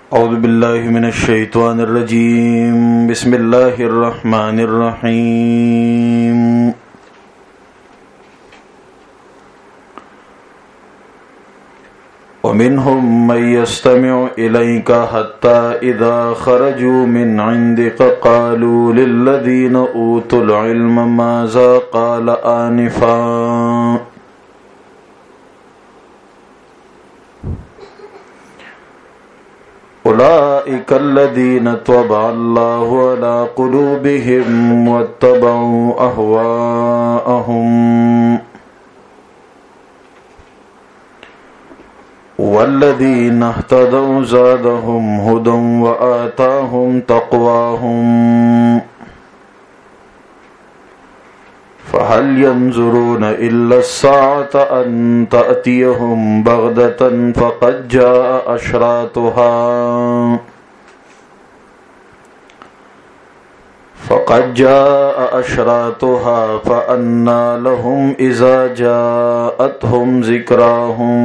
أعوذ بالله من الشيطان الرجيم بسم الله الرحمن الرحيم ومنهم من يستمع إليك حتى إذا خرجوا من عندك قالوا للذين أوتوا العلم ماذا قال آنفا أولئك الذين طبع الله على قلوبهم واتبعوا أهواءهم والذين اهتدوا زادهم هدى وآتاهم تقواهم فهل ينظرون إلا الساعة أن تأتيهم بغتة فقد جاء أشراطها فأنى لهم إذا جاءتهم ذكراهم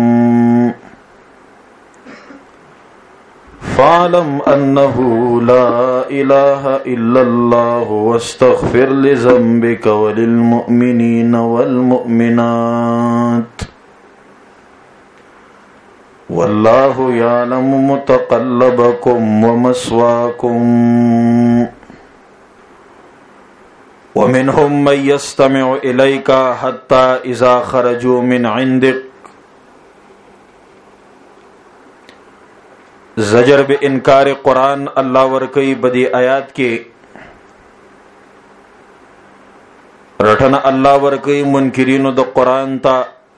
فاعلم أنه لا إله إلا الله واستغفر لذنبك وللمؤمنين والمؤمنات والله يعلم متقلبكم ومثواكم ومنهم من يستمع إليك حتى إذا خرجوا من عندك زجر بے انکار قرآن اللہ ورکی بدی آیات کے رٹھنا اللہ ورکی منکرین د قرآن تا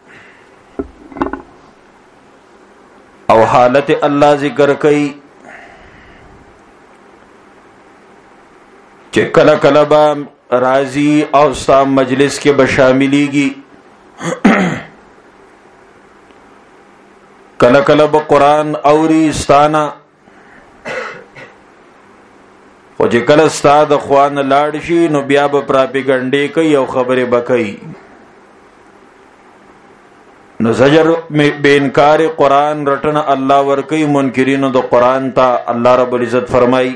او حالت اللہ ذکر کئی چے کلا کلا با راضی او ستا مجلس کے بشاملی گی کله کله به قرآن اوری استانا خو چې کله ستا د خوان لاړ شي نو بیا به پراپیګنډې کوي او خبرې به کوي نو زجر بے انکار قرآن رټنه الله ورکوي منکرینو د قرآن ته الله رب العزت فرمایي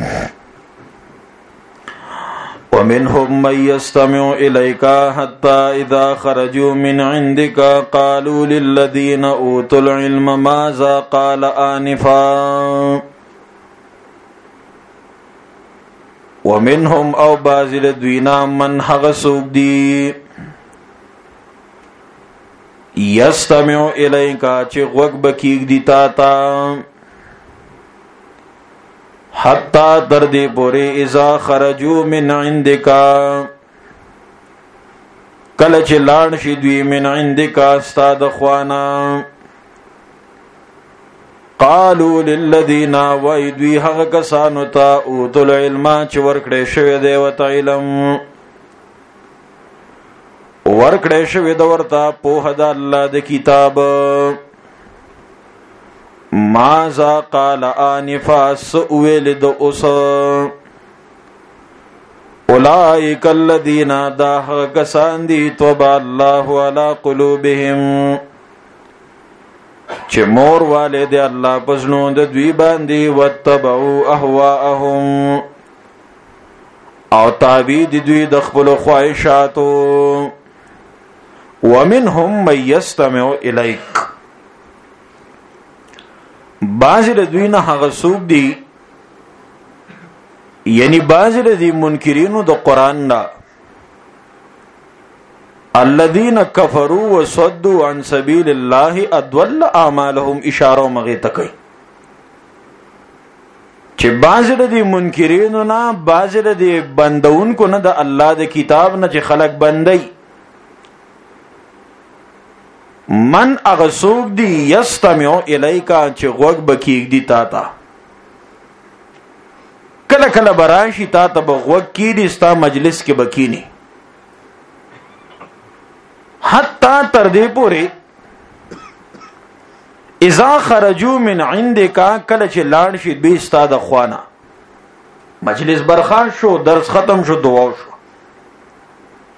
ومنهم من يستمع إليك حتى إذا خرجوا من عندك قالوا للذين أوتوا العلم ماذا قال آنفا ومنهم أو بازل دوینا من حغسوب دی يستمع إليك چه غوگ بکیگ دی تاتا حتی دردی پوری اذا خرجو من عندکا کلچ لان شدوی من عندکا استاد خوانا قالو للذین ویدوی حق کسانو تا اوتو العلم چه ورکڑی شوی دیوتا علم ورکڑی شوی دورتا پوہ دا اللہ دا کتاب ماذا قال آنفا سئویل دو اس اولئک الذین داہ کسان دی طبع اللہ علی قلوبهم چه مور والے دے اللہ پزنو دوی باندی واتبعو احواءهم او تابید دوی دخبل خواہشاتو ومنهم من یستمع الیک بعضی دوینا هغه سوق دی یعنی بعضی دی منکرینو د قرآن نا الذین کفروا وصدوا عن سبیل الله اضل اعمالهم اشاره مغه تکي چې بعضی دی منکرینو نا بعضی دی بندون کو نه د الله د کتاب نه چې خلق بندي من اغسوک دی یستمعو الیکا چه غوگ بکیگ دی تاتا کل کل برانشی تاتا بغوگ کی دی ستا مجلس کے بکینی حتی تردی پوری اذا خرجو من عندکا کل چه لانشی بی ستا دا خوانا مجلس برخان شو درس ختم شو دعاو شو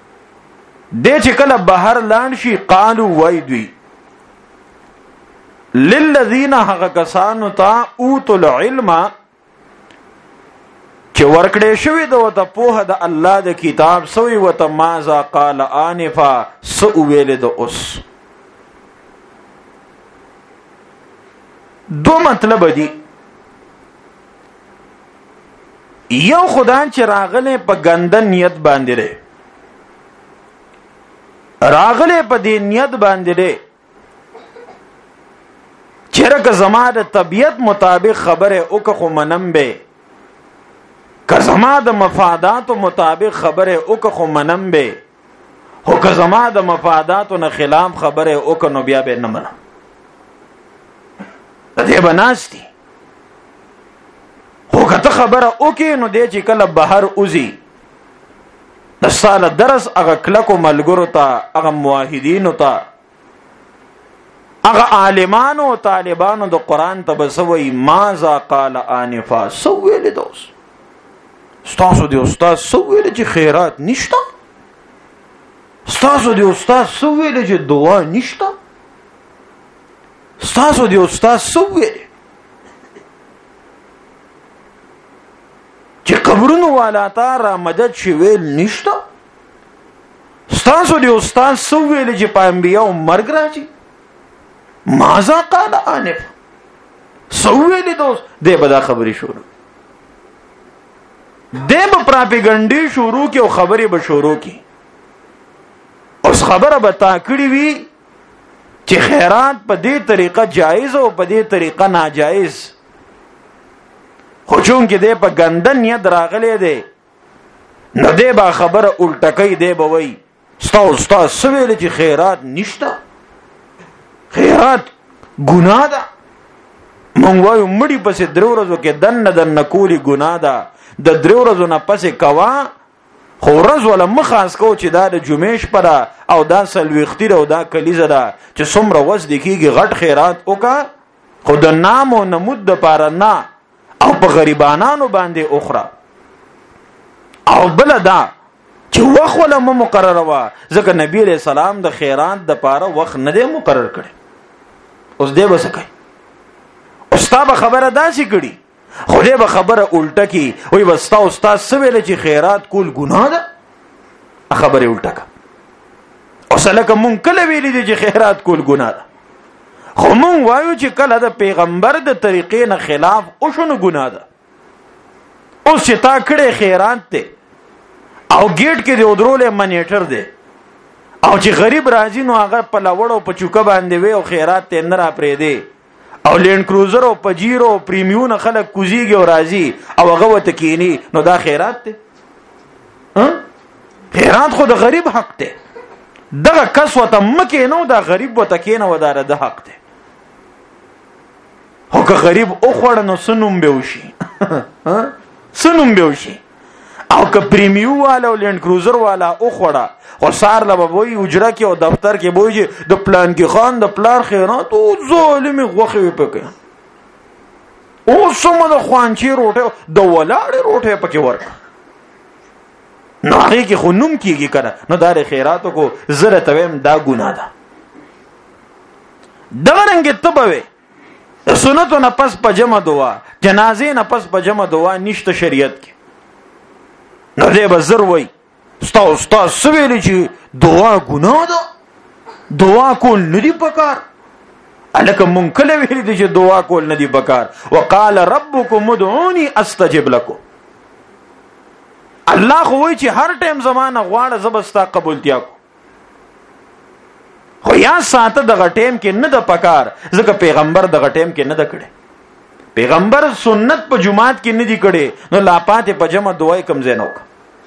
دے چې کله بهر لاړ شي قالو وای دوی للذین هغه کسانو ته اوتوا العلم چې ورکړې شوی د وته په د الله د کتاب سوی وته ماذا قال انفا سو ویل د اوس دو مطلب دي یو خدای چې راغله په ګنده نیت باندې لري راغله په دې نیت باندې لري چیرې که زما د طبیعت مطابق خبره او که خو منم به که زما د مفادات مطابق خبره او که خو منم به هو که زما د مفاداتو نه خلاف خبره او که نو بیا به نه منم دې بناستی خو که ته خبره او کې نو دې چې کله بهر اوزي د سال درس هغه کلکو ملګرو ته هغه موحدینو ته هغه عالمانو او طالبانو د قران ته بسوي ماذا قال انفا سو ویل دوس ستاسو دی استاد سو ویل چې خیرات نشته ستاسو دی استاد سو ویل چې دعا نشته ستاسو دی استاد سو ویل چې قبرونو والا تا را مدد شي ویل نشته ستاسو دی استاد سو ویل چې په انبیاء مرګ راځي ماذا قال انف سو ویل دوس دې بدا خبري شروع دې په پراپګاندا شروع کې او خبري به شروع کې اوس خبره به تا کړی وی چې خیرات په دې طریقه جایز او په دې طریقه ناجایز خو چون کې دې په ګنده نیت راغلي دي نو دې با خبره الټکې دې به وای ستا سویل چې خیرات نشته خیرات ګناه ده مونږ وایو مړی پسې درو ورځو کې دن کولی ګناه ده د درو ورځو نه پسې کوا خو ورځ ولا مخاس کو چې دا د جمعې شپه او دا سلويختي او دا کلیزه ده چې څومره وس د کیږي غټ خیرات وکا خو د نام او نمود د پاره نه او په غریبانانو باندې اخرى او بل دا چې وخت ولا مقرره وا ځکه نبی عليه السلام د خیرات د پاره وخت نه دی مقرر کړي اوس دې وسکای استاد خبره داسي کړي خو دې به خبره الټه کی وای وستا استاد سویل چې خیرات کول ګناه ده خبره الټه کا اوس لکه مونږ کله ویلې دي چې خیرات کول ګناه ده خو مونږ وایو چې کله د پیغمبر د طریقې نه خلاف او شنو ګناه ده اوس چې تا کړه خیرات ته او گیټ کې دی ودرولې منیټر دی او چې غریب راځي نو هغه په لوړو په چوکا باندې وي او خیرات ته نه را پرې دی او لینډ کروزر او پجیرو پریمیون خلک کوزيږي او راځي او هغه وته کینی نو دا خیرات ته خیرات خو د غریب حق ته دغه کس وته مکه نو دا غریب وته کینه ودار د حق ته هو که غریب او خړ نو سنوم به وشي سنوم به وشي او که پریمیو والا او لینډ کروزر والا او خړه او سار له وای اجره کې او دفتر کې بوجي د پلان کې خان د پلار خیرات او ظالم غوخه پکې او سمه د خوانچی روټه د ولاړې روټه پکې ورک نو هغه کې خونوم کیږي کنه نو دار خیراتو کو زره تویم دا ګناه ده دغه رنګ تبوي سنتو نه پس پجمه دعا جنازې نه پس پجمه دعا نشته شریعت کې نو دې بزر وای استاد سویل چې دعا ګناه ده دعا کول ندی پکار الکه مونږ کله ویل دي چې دعا کول ندی پکار وقال ربكم ادعوني استجب لكم الله خو وای چې هر ټیم زمانه غواړه زبستا قبولتیا کو خو یا ساته دغه ټیم کې نه د پکار ځکه پیغمبر دغه ټیم کې نه د کړي پیغمبر سنت په جمعات کې نه دی کړي نو لا پاتې په جمع دعای کم زینوک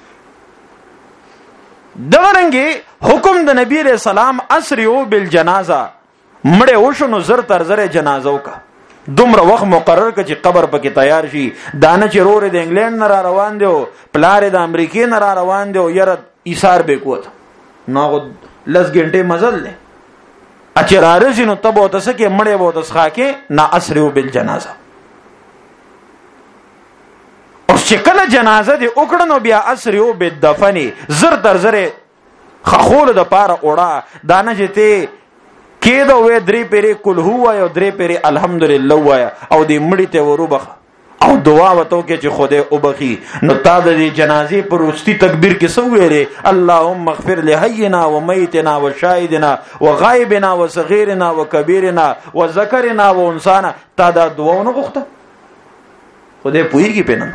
دغرنګي حکم د نبی رسول سلام اسریو بالجنازه مړې وشنو زر تر زر جنازه وکا دومره وخت مقرر ک چې قبر پکې تیار شي دانه چې رور د انګلند نه را روان دی پلار د امریکای نه را روان دی یره ایثار به کوت نو لس غنټه مزل له اچرارز نو تبو تاسو کې مړې وو تاسو خاکه نا اسریو بالجنازه اوس چې کله جنازه دی وکړنو بیا اسریو بالدفن زر تر زر خخول د پاره اوړه دانه چې ته کې دا وې درې پیری کل هو او درې پیری الحمدلله وایا او دې مړی ته وروبخه او دعا وته کې چې خدای وبخي. نو تا د جنازې پر وروستي تکبیر کې څه ویلې؟ اللهم اغفر لحینا ومیتنا وشاهدنا وغائبنا وصغیرنا وکبیرنا وذکرنا وانثانا. تا دا دعا نه غوښته؟ خدای پوهیږي پېنن.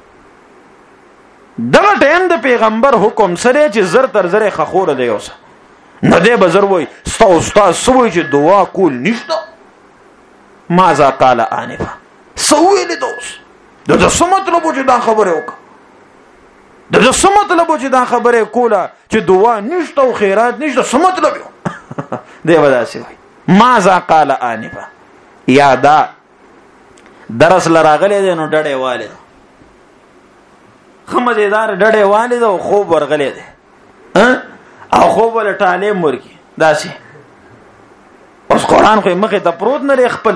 دغه ټیم د پیغمبر حکم سره چې زر تر زر خخور دی اوسه نه دی بزر وای ستا استاد سوي چې دعا کول نشته. ماذا قال انفا سوي له دوس د څه مطلب چې دا خبره وکړه؟ د څه مطلب چې دا خبره کوله چې دعا نشته او خیرات نشته؟ څه مطلب دی وداسي وای ماذا قال انفا. یادا درس لراغله دی نو ډډه والد خمدیدار ډډه والد او خوب ورغله دی او خوب ول تعلیم ورکی داسي. اوس قران خو مخه ته پروت نه خپل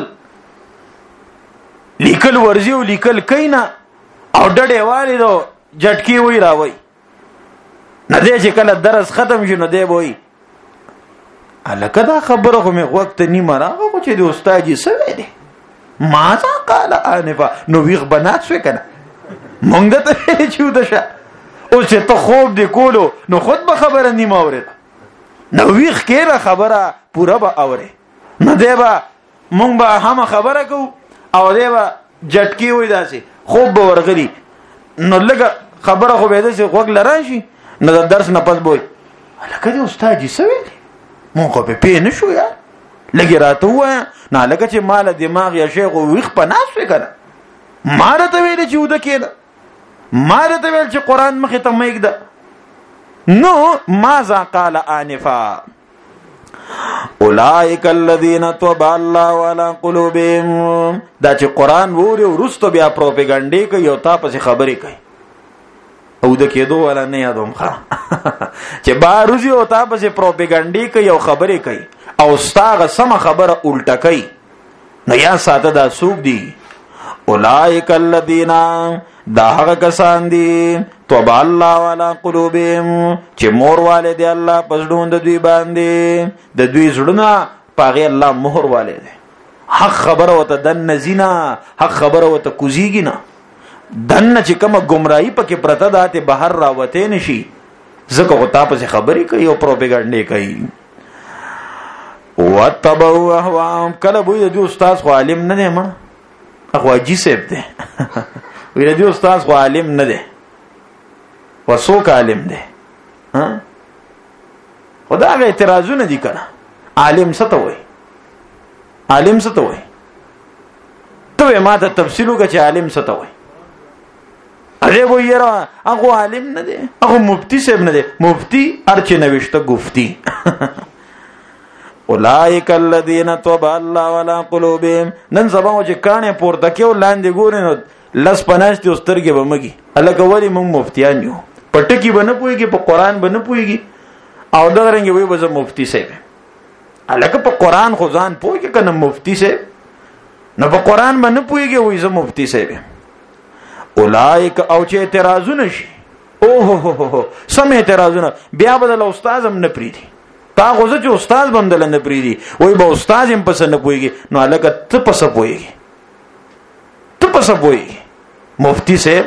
لیکل ورزي او لیکل کینا او ډډه والدو جټکی وای راوي نه دی چې کله درس ختم شي نو دی وای الکه دا خبره خو مې وخت نیمه راغو چې د استاد یې سوي دي. ماذا قال انفا نو ویغ بنات شو کنه مونږ ته چې ودشه او چې ته خوب دی کولو نو خود به خبره نیمه اورید نو ویغ کېره خبره پورا به اوري نه دی به مونږ به هم خبره کو او دی به جټکی وای داسي خوب به ورغلی نو لګه خبره خو به داسي خوګ لراشي نو د درس نه پس بوي الکه دی استاد یې سوي دي مونږ په پی نه شو یا لګی راته وای نه لکه چې مال دماغ یا شیخ ویغ په ناس وکړه مارته ویل چې وده کېده مارته ویل چې قران مخه ته مېګده. نو ماذا قال انفا اولئک الذین طبع الله على قلوبهم. دا چې قران ووري ورستو بیا پروپاګاندا کوي او تاسو خبرې کوي او د کېدو ولا نه یادوم ښا چې باروزی او تاسو پروپاګاندا کوي او خبرې کوي او ستاغه سم خبره الټه کوي نو یا ساته دا سوق دي. اولئک الذین دا هغه کسان دي طبع الله على قلوبهم چې مور والد الله پسډون د دوی باندې د دوی زړونه پاغه الله مهر والد حق خبره وته دن زینا حق خبره وته کوزیږي نه دن چې کومه گمراهی پکې پرته داته بهر راوته نشي زکه غتا په خبرې کوي او پروپاګاندا کوي. وتبوا اهواهم کله وې د استاد خو عالم نه دی ما اخو اجي سیب دی وې د استاد خو عالم نه دی وسوک عالم دی ها خدا غي اعتراضونه دي کنه عالم څه ته وای عالم څه ته وای ته ما ته تفصیل وکړه چې عالم څه ته وای اجه وایرا هغه عالم نه دی هغه مفتی صاحب نه دی مفتی ارچ نوشته گفتی. اولئک الذین طبع الله على قلوبهم. نن زبا چې کانه پورته کېو لاندې ګورې نو لس پناشتي استرګې بمږي الکه ولی موږ مفتیان یو پټکی بنه پويږي په قران بنه پويږي او دا رنګ وي به مفتی صاحب الکه په قران خو ځان پويږي کنه مفتی صاحب نو په قران بنه پويږي وي زه مفتی صاحب. اولئک او چې اعتراضونه شي اوه سم اعتراضونه بیا بدل استاد هم نه پریدي تا غوځه چې استاد بندل نه پریدي وای به استاد هم پس نه پويږي نو الکه ته پس پويږي ته پس پويږي مفتی صاحب.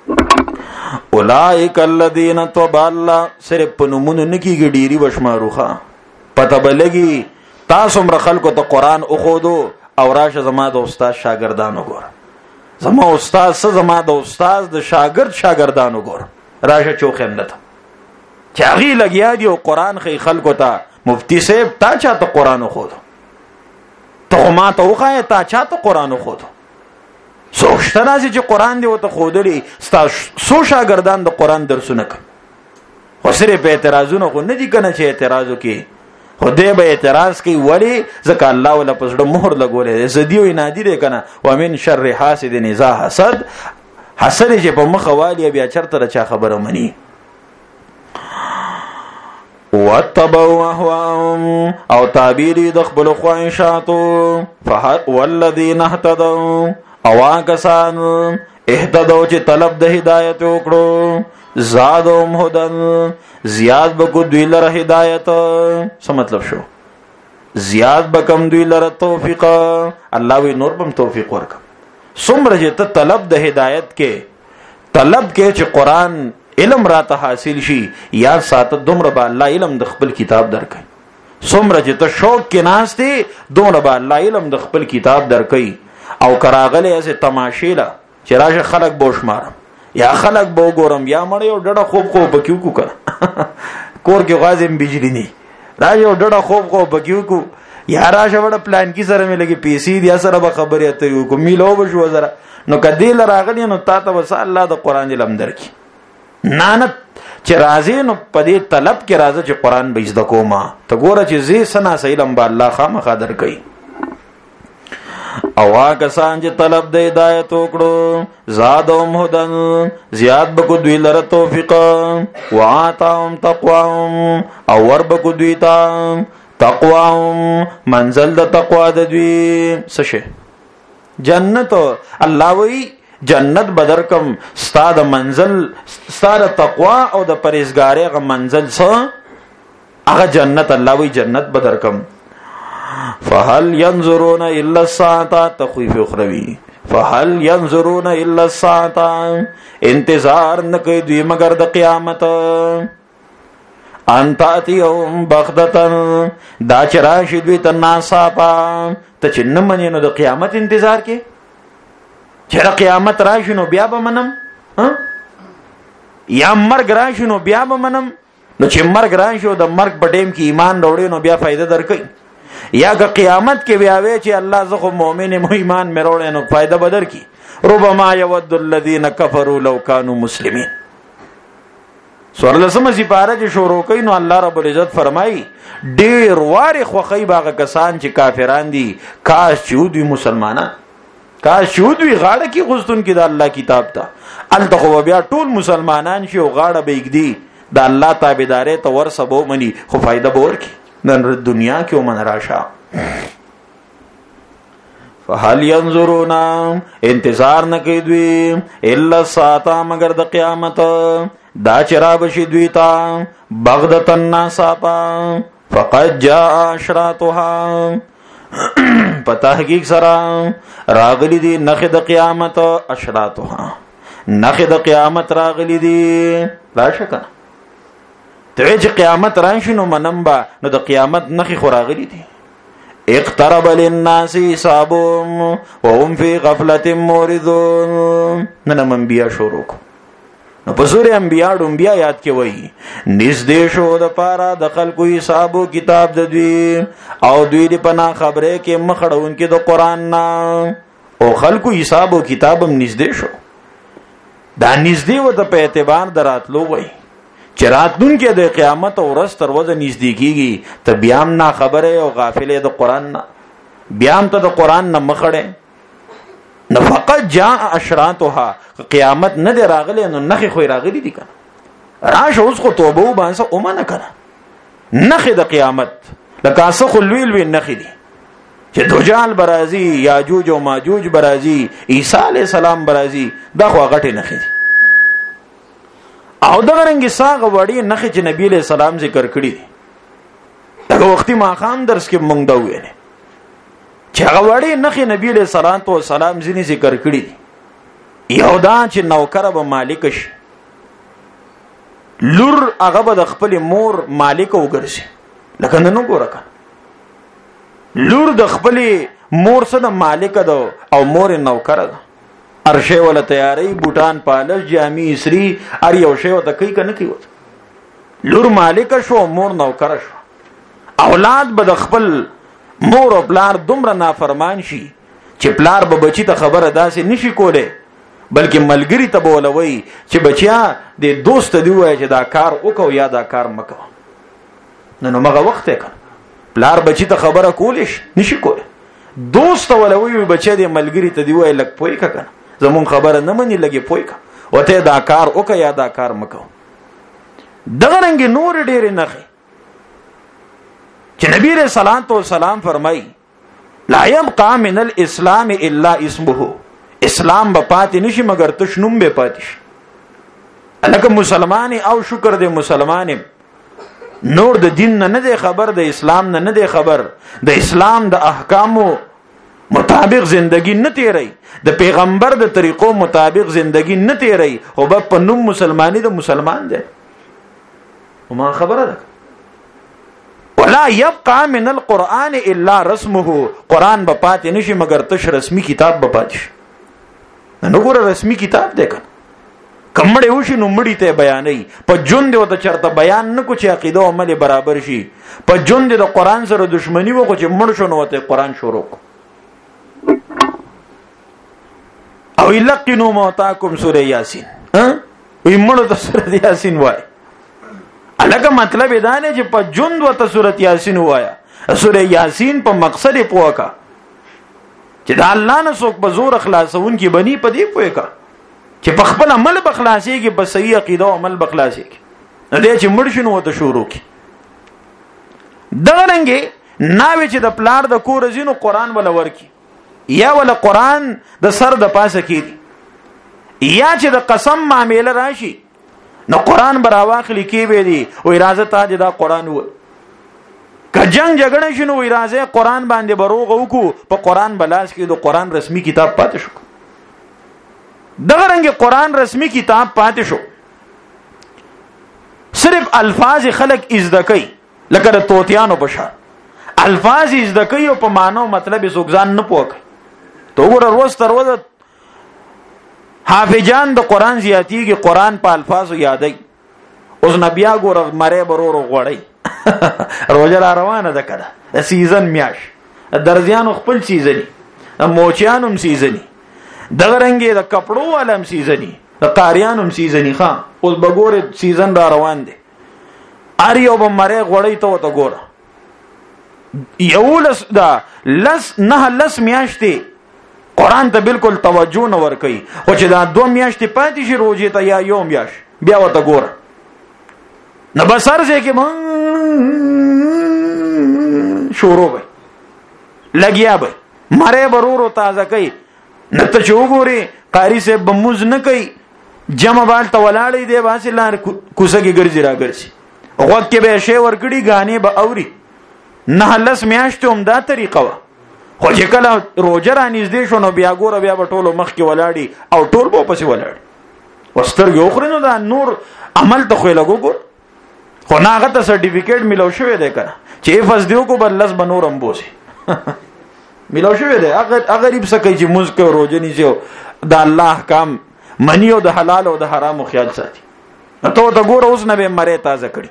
اولئک الذین طبع الله صرف پنمون نکیږي ډیری بشماروخه پته بلګي تاسو مر خلکو ته قران او خودو او راشه زما د استاد شاګردان وګور زما استاد څه زما د استاد د شاګرد شاګردان وګور راشه چوخم نه چاغي لګیا دی او قران خې خلکو ته مفتی صاحب تا چاته قران خود ته ما ته وخای تا چاته قران خود سوچته راځي چې قران دی وته خودري سو شاګردان د قران درسونه کوي خو سره په اعتراضونه خو نه دي کنه چې اعتراض وکي خدای به اعتراض کوي ولی ځکه الله ولا پسړه مهر لګولې زديو نادي دی کنه ومن شر حاسد اذا حسد حسد چې په مخوالي بیا چرته چا خبره مني. واتبعوا اهواهم او تعبيري د خپل خواهشاتو والذين اهتدوا او کسان اهتدوا چې طلب د هدایت وکړو زادهم هدن زیاد بکو دوی لره هدایت څه مطلب شو زیاد بکم دوی لره توفیق. الله وی نور بم توفیق ورکم. څومره چې ته طلب د هدایت کې طلب کې چې قران علم را ته حاصل شي یا ساته دومره به الله علم د خپل کتاب درکړي. څومره چې ته شوق کې ناشته دومره به الله علم د خپل کتاب درکړي. او کراغله ایسه تماشیلا چې راشه خلق بوش مارم یا خلق بو ګورم یا مړ یو ډډه خوب خو بکیو کو کړه کور کې غازم بجلی نه راځي یو ډډه خوب خو بکیو کو یا راشه وړ پلان کې سره مې لګي پیسې دي سره به خبرې ته یو کو میلو بشو زره نو کدی لراغلی نو تا ته وس الله د قران علم درکې نانت چې راځي نو پدې طلب کې راځي چې قران به زده کوما ته ګوره چې زی سنا علم به الله خامخا درکې. او کسان چې طلب د هدایت وکړو زادهم هدن زیاد بکو دوی لره توفیق وعاتهم تقواهم او ور بکو دوی ته تقواهم منزل د تقوا د دوی سشه جنت. الله وی جنت بدر کم ستاد منزل ستاد تقوا او د پرهیزګاری غ منزل سره هغه جنت. الله وی جنت بدر کم. فهل ينظرون الا الساعه تخويف اخروی. فهل ينظرون الا الساعه انتظار نکوي دوی مگر د قیامت. انت اتيهم بغدتن دا چراشد دوی تناساپا ته چنه منی نو د قیامت انتظار کې چر قیامت راشي نو بیا به منم یا مرګ راشي نو بیا به منم. نو چې مرګ راشي د مرګ په ټیم کې ایمان وروړي نو بیا فائدہ درکې. یا که قیامت کې بیا وی چې الله زه خو مؤمن مو ایمان مې وروړي نو فائدہ بدر کی. ربما يود الذين كفروا لو كانوا مسلمين. سورلسمه سپاره چې شروع کین نو الله رب العزت فرمایي ډیر واره خوخی باغه کسان چې کافران دي کاش چې دوی مسلمانان کاش چې دوی غاړه کې غوستون کې د الله کتاب ته الته بیا ټول مسلمانان شي او غاړه بېګدي د الله تابعداري ته ور سبو مني خو فائدہ به ورکی نن دنیا کې ومن راشه. فهل ينظرون انتظار نکي دوی الا ساعه مگر د قیامت دا چرا بشي دوی تا بغدتن ناساپا فقد جاء اشراطها پتا حقیق سرا راغلی دی نخ د قیامت اشراطها نخ د قیامت راغلی دی لا شک ته چې قیامت راشي نو منمبا نو د قیامت نخ خو راغلی دی. اقترب للناس حسابهم وهم في غفلة معرضون. نن انبیاء شروع نو په سورې انبیاء ډومبیا یاد کې وایي نږدې شو د پاره د خلکو حسابو کتاب د دوی او دوی د پنا خبره کې مخړون کې د قران نه او خلکو حسابو کتابم نږدې شو. دا نږدې و د په اعتبار دراتلو وایي چې راتلون کې د قیامت او ورځ تر ورځې نږدې کیږي ته بیا هم نه خبره او غافلې د قران نه بیا هم ته د قران نه مخړې نه. فقط جاء اشراطها قیامت نه دی راغلی نو نخې خو راغلی دي کنه راشه اوس خو توبه وبانسه او ما نه کنه نخې د قیامت لکه اسه خو لوی نخې دي چې دجال برازي یاجوج او ماجوج برازي عیسی علی السلام برازي دا خو غټه نخې دي. او دغه رنګ ساغه وړي نخې چې نبی له سلام ذکر کړی دغه وختي ما خام درس کې مونږ دا ویل چې هغه وړي نخې نبی له سلام ځینی ذکر کړی یو دا چې نوکر به مالک شي لور هغه به د خپل مور مالک وګرځي لکه نن وګورکه لور د خپل مور سره مالک ده او مور نوکر ده ارشه ولا تیاری بوټان پالش جامې اسری ار یو شی وته کوي کنه کوي لور مالک شو مور نوکر شو. اولاد به د خپل مور او پلار دومره نافرمان شي چې پلار به بچی ته خبره داسې نشي کوله بلکې ملګری ته بولوي چې بچیا د دوست دی وای چې دا کار وکاو یا دا کار مکو نو مغه وخت کړه پلار بچی ته خبره کولش نشي کوله دوست ولوي بچی د ملګری ته دی وای لک پوي کنه زمون خبره نه مني لګي پوي کا وته دا کار وکا یا دا کار مکو. دغه رنګ نور ډېر نه چې نبی رسول الله سلام فرمای لا يبقى من الاسلام الا اسمه. اسلام به پاتې نشي مگر تشنوم به پاتې شي. الکه مسلمان او شکر دې مسلمان نور د دین نه دی خبر، د اسلام نه دی خبر، د اسلام د احکامو مطابق زندگی نه تیری، د پیغمبر د طریقو مطابق زندگی نه تیری، او په نوم مسلمانی د مسلمان دی. وما خبره ده ولا يبقى من القرآن الا رسمه، قرآن به پاتې نشي مگر تش رسمی کتاب به پاتې شي. نو ګوره رسمی کتاب دی کنه، کمړې وشي نو مړی ته بیانې، په جون دی وته چرته بیان نکو چې عقیده او عمل برابر شي، په جون دی د قرآن سره دښمنی وکړو چې مړ شو نو ته قرآن شروع او یلقنوا موتاکم سوره یاسین، وی مړو ته سوره یاسین وای. الګا مطلب دا نه چې په جون وته سوره یاسین وایا، سوره یاسین په مقصد پوکا چې دا الله نه څوک په زور اخلاصون کې بني په دې پوي کا چې په خپل عمل بخلاصي کې په صحیح عقیده او عمل بخلاصي کې نه دې چې مړ شنو وته شروع کی. دغه رنګه ناوي چې د پلار د کور زینو قران ولا ورکی، یا ولا قران د سر د پاسه کې، یا چې د قسم معاملې راشي نو قران براواخلی کې به دي او اراده ته دا قران و که جنگ جګړه شنو وی راځي قران باندې بروغ وکړو، په قران بلاس کې د قران رسمي کتاب پاتې شو. دغه رنګ قران رسمي کتاب پاتې شو، صرف الفاظ خلق ازدکای لکه د توتیانو په شان الفاظ ازدکای او په معنی مطلب سوګزان نه پوک. تو ګور روز تر ورځ حافظان د قران زیاتیږي، قران په الفاظ یادای. اوس نبیا ګور مړې برورو غوړی روزه روانه ده کړه، سیزن میاش درځيانو خپل سیزنی، موچیانو سیزنی، دغه رنګه د کپړو علم سیزنی، د قاریانو سیزنی. خان اوس بګوره سیزن را روان دي، اریو به مړې غوړی ته وته ګوره یولس دا لس میاشتې قران ته بالکل توجه نه ور کوي، خو چې دا 2 میاشتې پاتې شي روزه ته یا یوم یاش بیا وته ګوره نو بسر ځکه کې شروع به لګیا به مړې برورو تازه کوي. نه ته چوغوري قاری سے بموز نه کوي، جمع بال ته ولاړې دی واسه لار کوسه کې ګرځي را ګرځي، وخت کې به شی ورګړي غانې به اوري. نه لس میاشتې هم دا طریقه وا، خو چې کله روزه را نږدې شو نو بیا ګوره بیا به ټولو مخ کې ولاړي او ټول به پسې ولاړي وسترګې اخري. نو دا نور عمل ته خو لګو ګور، خو ناغه ته سرټیفیکیټ ملو شوی دی کنه چې حفظ دیو کو بل لس بنورم بوسي ملو شوی دی. اگر غریب سکه چې موږ کو روزه نیسو د الله احکام منی او د حلال او د حرام خیال ساتي. ته ته ګوره اوس نه به مړې تازه کړي.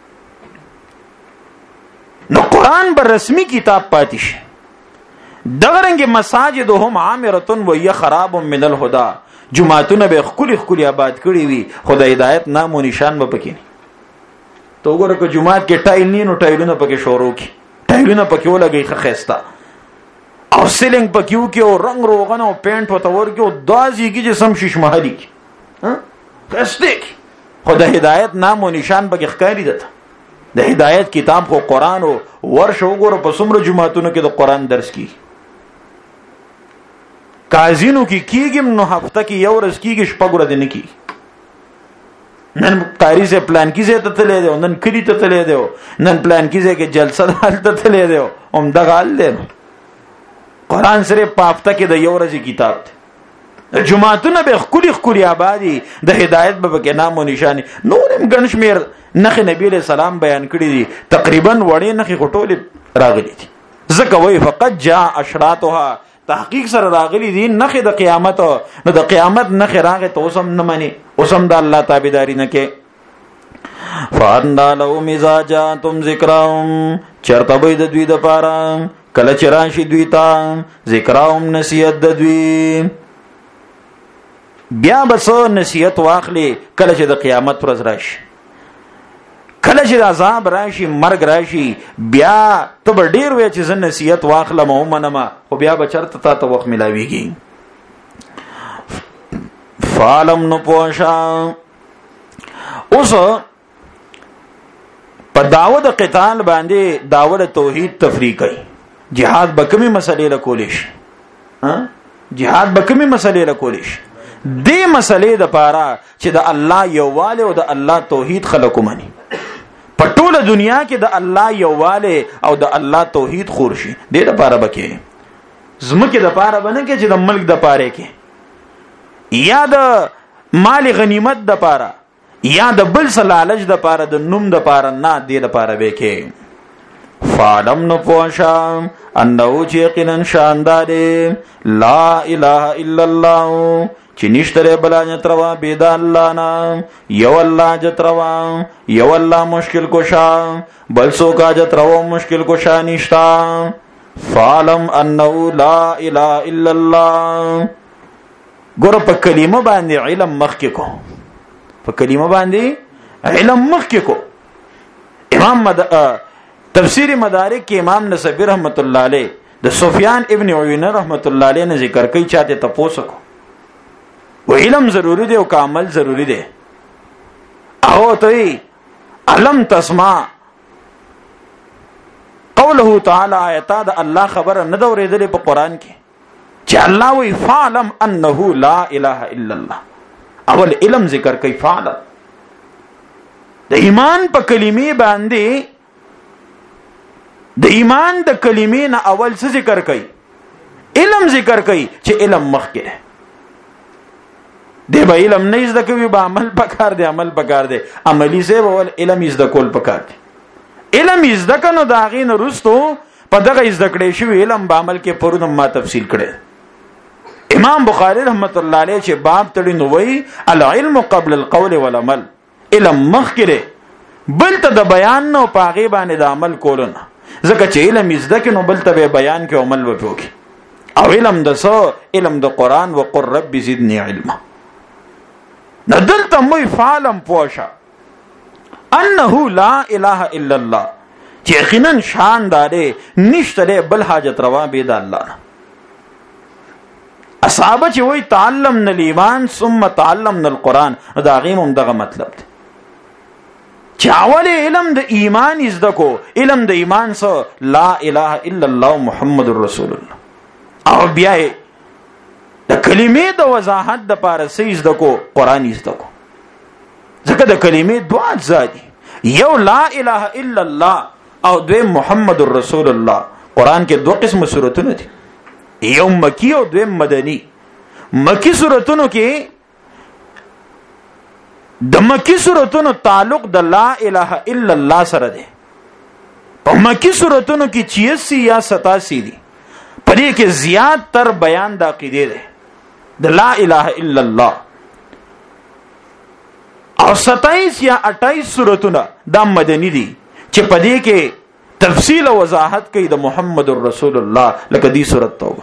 نو قران بر رسمي کتاب پاتې شي. دغه رنګ مساجدهم عامرتون و یا خراب من الهدى، جمعتون به خولي آباد کړي وي، خدای هدایت نام او نشان به پکې نه. تو وګوره که جمعات کې ټایل نه نو ټایلونه پکې شروع کی، ټایلونه پکې ولګي خسته او سیلینګ پکې وکي او رنگ روغن او پینټ وته ورکي او دازي کې جسم شیش محلي کی خسته کی. خدای هدایت نام او نشان پکې ښکاری ده. د هدایت کتاب خو قران او ورشو وګوره په څومره جمعاتونو کې د قران درس کی. کازینو کې کیګم نو هفته کې یو ورځ کیږي شپږ ورځې نه کی. نن قاری سے پلان کیږي ته تللی دی، نن کلی ته تللی دی، نن پلان کیږي کې جلسه حالت تللی دی، هم دغه حال دی. قران سره په هفته کې د یو ورځې کتاب دی. جمعهتون به خولي آبادی، د هدایت به کې نام او نشانی. نورم ګنشمیر نخ نبی له سلام بیان کړی دي، تقریبا وړي نخ غټول راغلي دي. زکه وای فقط جاء اشراطها، تحقیق سره راغلي دي نخ د قیامت. نو د قیامت نخ راغه ته اوسم نه مانی، اوسم د الله تابعداري نه کې. فاندا لو مزاجاتم ذکرهم، چرته به د دوی د پاره کله چرانشي دوی ته ذکرهم نصیحت د دوی، بیا بس نصیحت واخلي کله چې د قیامت ورځ راشي، کله چې عذاب راشي، مرګ راشي، بیا ته به ډیر وې چې زه نصیحت واخلم او منم، خو بیا به چرته تا ته وخت ملاويږي. فالم نو پوښا اوس په داوود قتال باندې داوود توحید تفریقي جهاد بکمی مسلې له کولیش، جهاد بکمی مسلې له کولیش. دې مسلې د پاره چې د الله یوواله او د الله توحید خلقو مني، په ټوله دنیا کې د الله یوواله او د الله توحید خور شي. دې لپاره بکې زمکه د لپاره بنه کې چې د ملک د لپاره کې یا د مال غنیمت د لپاره یا د بل سلالج د لپاره د نوم د لپاره نه، دې لپاره به کې فعلم نو پوشام انه چې یقینا شاندار لا اله الا الله چې نشتره بلا نتروا بيد الله نا، یو الله جتروا، یو الله مشکل کوشا، بل سو کا جتروا مشکل کوشا نشتا. فعلم انه لا اله الا الله. ګور په کلمه باندې علم مخکې کو، په کلمه باندې علم مخکې کو. امام تفسیر مدارک کې امام نصبی رحمت الله علیه د سفیان ابن عیینه رحمت الله علیه نه ذکر کوي، چاته تاسو کو و علم ضروری دی او عمل ضروری دی. او ته علم تسمع قوله تعالی آیات د الله خبر نه دوریدلې په قران کې چې الله وی فعلم انه لا اله الا الله. اول علم ذکر کوي، فعلم د ایمان په کلمې باندې د ایمان د کلمې نه اول څه ذکر کوي؟ علم ذکر کوي چې علم مخکې دی. به علم نه زده کوي، به عمل پکار دی، عمل پکار دی. عملی سے اول علم زده کول پکار دی. علم زده کنو دا غین رستو په دغه زده کړې شو علم به عمل کې پرونه ما تفصیل کړي. امام بخاری رحمت الله علیه چې باب تړي نو وی العلم قبل القول والعمل. علم مخکره بل ته د بیان نو پاغي باندې د عمل کولونه، ځکه چې علم زده کنو بل ته بیان کې عمل وکړي. او علم د سو علم د قران وقر رب زدنی علما. ندلته مې فعلم پوښه انه لا اله الا الله چې یقینا شاندار نشته بل حاجت روا بيد الله. اصحابه چې وای تعلمنا الايمان ثم تعلمنا القران، دا غیم دغه مطلب دی چې اول علم د ایمان زده کو، علم د ایمان سره لا اله الا الله محمد رسول الله، او بیا د کلمې د وضاحت د پاره سې زده کو قران زده کو. ځکه د کلمې دوه اجزا دي، یو لا اله الا الله او دویم محمد رسول الله. قران کې دوه قسم سورتونه دي، یو مکی او دویم مدنی. مکی سورتونو کې د مکی سورتونو تعلق د لا اله الا الله سره دی. په مکی سورتونو کې 86 یا 87 دي، پدې کې زیات تر بیان د عقیده دی د لا اله الا الله. او 27 یا 28 سورتونه دا مدنی دي چې پدې کې تفصیل او وضاحت کوي د محمد رسول الله، لکه دی سورۃ توبه.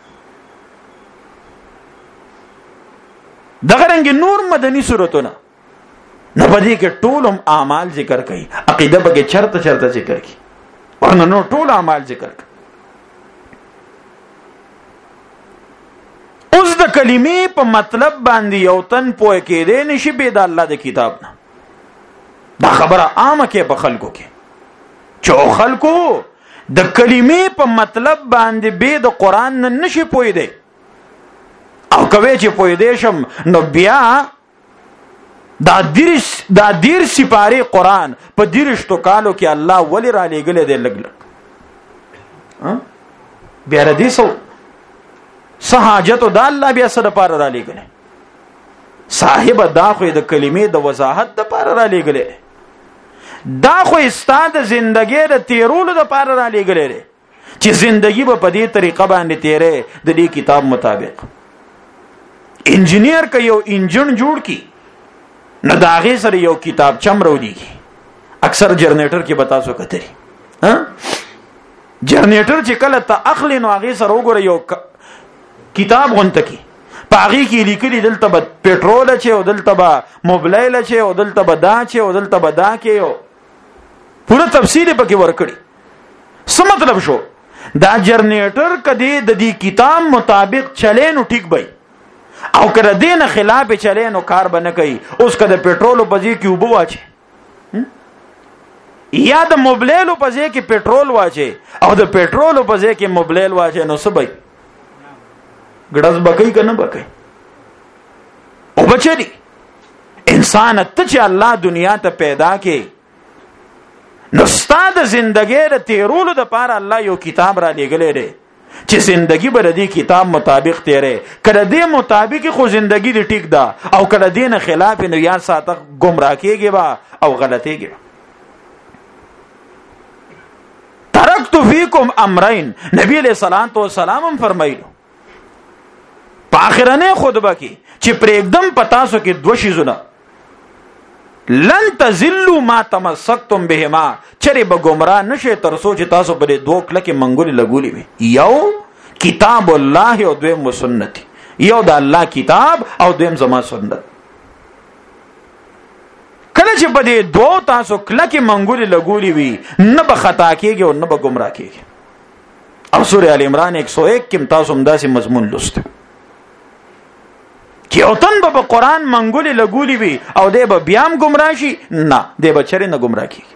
دغه رنګ نور مدنی سورتونه نه پدې کې ټول اعمال ذکر کوي، عقیده به کې چرته ذکر کوي، ورنه نو ټول اعمال ذکر کوي. اوس د کلمې په مطلب باندې یو تن پوهه کېدې نشي به د الله د کتاب نه. دا خبره عامه کې په خلکو کې چې خلکو د کلمې په مطلب باندې به د قران نه نشي پوهې دي، او کوي چې پوهې دي شم نو بیا دا دیر سپاره قران په دیرشتو کالو کې الله ولی را لېګل دی لګ بیا ردی سو سہاجت د الله بیا سره پار را لېګل. صاحب دا خو د کلمې د وضاحت د پار را لېګل، دا خو استاد زندګی د تیرولو د پار را لېګل چې زندگی به په دې طریقه باندې تیرې د دې کتاب مطابق. انجینیر که یو انجن جوړ کی نه داغه سره یو کتاب چمرو دی، اکثر جنریټر کې بتا سو کتري ها جنریټر چې کله ته اخلي نو هغه سره وګوره یو کتاب غونته کی پاغي کې لیکلي دلته به پټرول چې او دلته به موبایل چې او دلته به دا چې او دلته به دا کې یو پوره تفصیل پکې ورکړي. څه مطلب شو؟ دا جنریټر کدی د دې کتاب مطابق چلے نو ټیک بای، او کله دینه خلاف چلے نو کار بنه کوي. اوس کده پټرول په ځای کې وبو واچي یا د موبایل په ځای کې پټرول واچي او د پټرول په ځای کې موبایل واچي نو څه بای؟ ګډز بکای کنه بکای او بچی انسان ته چې الله دنیا ته پیدا کې نو ستاد زندګۍ د تیرولو د پاره الله یو کتاب را لېږلی دی چې زندگی به د کتاب مطابق تیرې کله دې مطابق خو زندگی دې ټیک ده او کله دې نه خلاف نو یا ساته گمراه کېږي با او غلطيږي. ترکت فیکم امرین نبی علیہ الصلوۃ والسلام هم فرمایلو په اخرنه خطبه کې چې پرېږدم پتا سو کې دوه شیزونه لن تزلوا ما تمسكتم بهما چرې به گمراه نشي تر سوچ تاسو په دوه کلکه منګولي لګولي وي یو کتاب الله او دویم سنت یو د الله کتاب او دویم زما سنت کله چې په دې دوه تاسو کلکه منګولي لګولي وي نه به خطا کېږي او نه به گمراه کېږي. او سورہ ال عمران 101 کې تاسو هم داسې مضمون لوست چې او تن به قرآن منګولي لګولي وي او دې به بیا هم گمراه شي نه دې به چرې نه گمراه کیږي.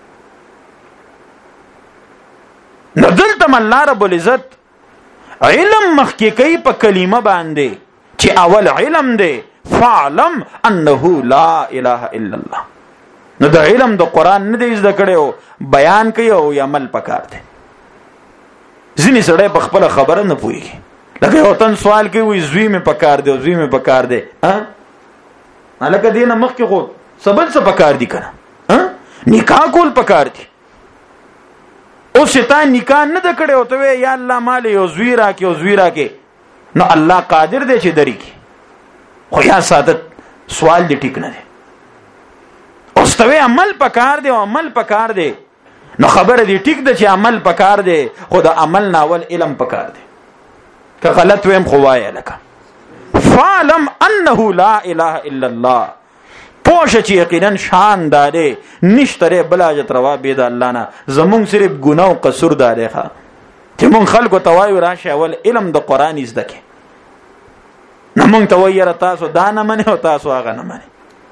نو دلته الله رب العزت علم مخکې کوي په کلمه باندې چې اول علم دی فعلم انه لا اله الا الله. نو د علم د قرآن نه دی زده کړو بیان کوي او عمل پکار دی. ځینې سړی په خپل خبره نه پوهیږي لکه یو تن سوال کوي وي زوی مې پکار دی او زوی مې پکار دی لکه دینه مخکې خو سبل څه پکار دی کنه نکاح کول پکار دی او شیطان نکاح نه د کړي او ته یا الله مال یو زوی راکې او زوی راکې نو الله قادر دی چې دري کی خو یا ساده سوال دی ټیک نه دی اوس ته عمل پکار دی او عمل پکار دی نو خبره دی ټیک ده چې عمل پکار دی خو د عمل ناول علم پکار دی که غلط ویم خوایا لکه فعلم انه لا اله الا الله پوش چې یقینا شان داره نشتره بلاجت روا بيد الله نه زمون صرف ګناه او قصور داره ښا چې مون خلکو توای راشه اول علم د قران زده کې نه مون توای تاسو دا نه منه او تاسو هغه نه منه.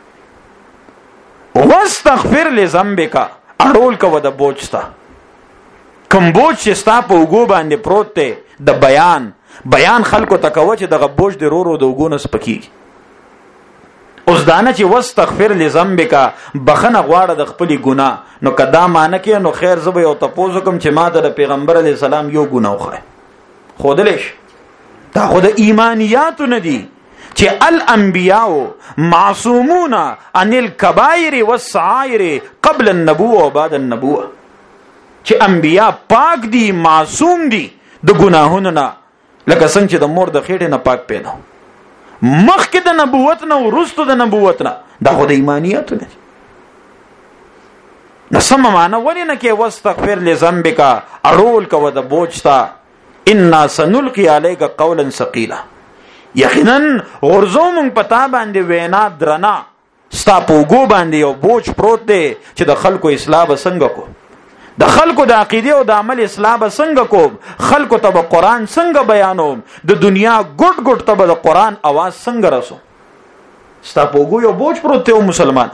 واستغفر لذنبک اړول کو د بوجستا کوم بوج چې ستا په وګو باندې پروت دی د بیان خلکو تکوه چې دغه بوج د رورو د وګونس پکې اوس دانه چې واستغفر لذنبک بخنه غواړه د خپل ګناه نو کدا معنی کې نو خیر زبې او تاسو کوم چې ما د پیغمبر علی السلام یو ګناه خو خودلش دا خود ایمانیات نه دي چې الانبیاء معصومون عن الكبائر والصغائر قبل النبوه وبعد النبوه چې انبیاء پاک دي معصوم دي د ګناهونو نه لکه څنګه چې د مور د خېټې نه پاک پیدا مخکې د نبوت نه ورستو د نبوت نه دا خو د ایمانیت نه نو سم معنا ولې نه کې واستغفر لذنبک اړول کو د بوجتا ان سنلقي عليك قولا ثقيلا یقینا غرزوم پتا باندې وینا درنا ستا پوغو باندې یو بوج پروت دی چې د خلکو اصلاح څنګه کو د خلکو د عقیده او د عمل اصلاح څنګه کوم خلکو ته قرآن څنګه بیانوم د دنیا ګډ ګډ ته د قرآن आवाज څنګه رسو ستا پوغو یو بوج پروت دی مسلمان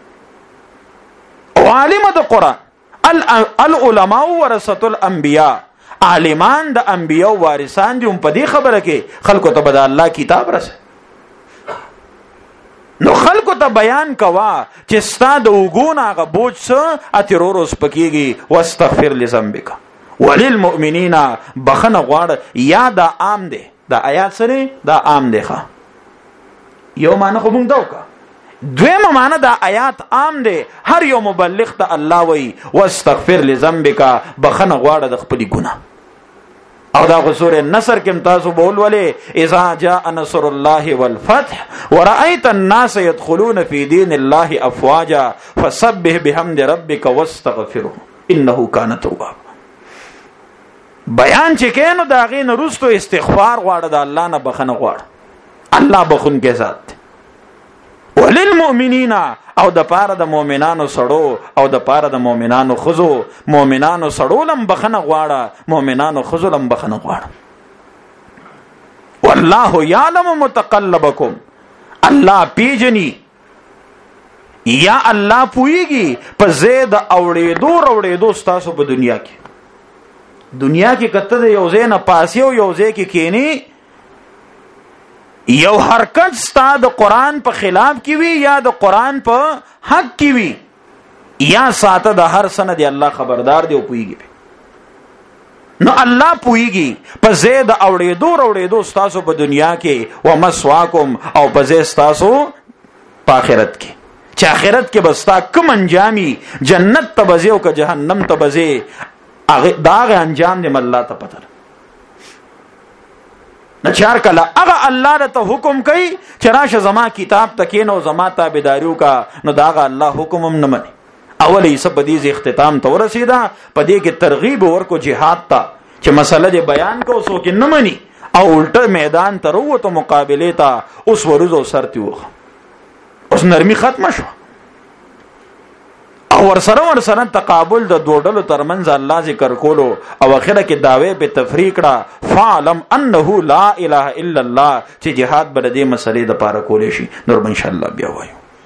او عالم د قرآن العلماء ورثه الانبیاء عالمان د انبیاء وارثان دي په دې خبره کې خلکو ته د الله کتاب رسه نو خلکو ته بیان کوا چې ستا د وګونه غ بوج څه اتروروس پکېږي واستغفر لذنبک وللمؤمنین بخنه غواړه یا دا عام دی دا آیات سره دا عام دی ښا یو معنی خو مونږ دوکا دویمه معنی دا آیات عام دی هر یو مبلغ ته الله وی واستغفر لذنبک بخنه غواړه د خپل ګناه او دا سورہ نصر کې تاسو بول ولې اذا جاء نصر الله والفتح ورأيت الناس يدخلون في دين الله افواجا فسبح بحمد ربك واستغفره انه كان توابا بیان چې کینو دا غین رستو استغفار غواړه د الله نه بخنه غواړه الله بخون کې ذات وللمؤمنین او د پاره د مؤمنانو سړو او د پاره د مؤمنانو خزو مؤمنانو سړو لم بخنه غواړه مؤمنانو خزو لم بخنه غواړه والله یعلم متقلبکم الله پیجنی یا الله پویږي په زید اوړېدو تاسو په دنیا کې کته د یو ځای نه پاسیو یو ځای کې کینی یو حرکت ستا د قرآن په خلاف کی وی یا د قرآن په حق کی وی یا ساته د هر سنه دی الله خبردار دی او پویږي. نو الله پویږي په زید اوړېدو ستاسو په دنیا کې و مسواکم او په زید ستاسو په آخرت کې چې آخرت کې بستا کوم انجامي جنت ته بځي او که جهنم ته بځي هغه دا انجام دی الله ته پته نه. چار کله هغه الله ته حکم کوي چې راشه زما کتاب تکې نو زما تابعداریو کا نو دا الله حکم هم نه مني. اول یې سبدیز اختتام ته ورسیدا په دې کې ترغیب ورکو جهاد ته چې مسله دې بیان کو سو کې نه مني او الټه میدان ته وروته مقابله ته اوس ورزو سرتی وخه اوس نرمي ختم شو او ورسره تقابل د دوړلو ترمنځ الله ذکر کولو او اخره کې داوی په تفریق را فعلم انه لا اله الا الله چې جهاد بل دې مسلې د پاره کولې شي. نور ان شاء الله بیا وایو.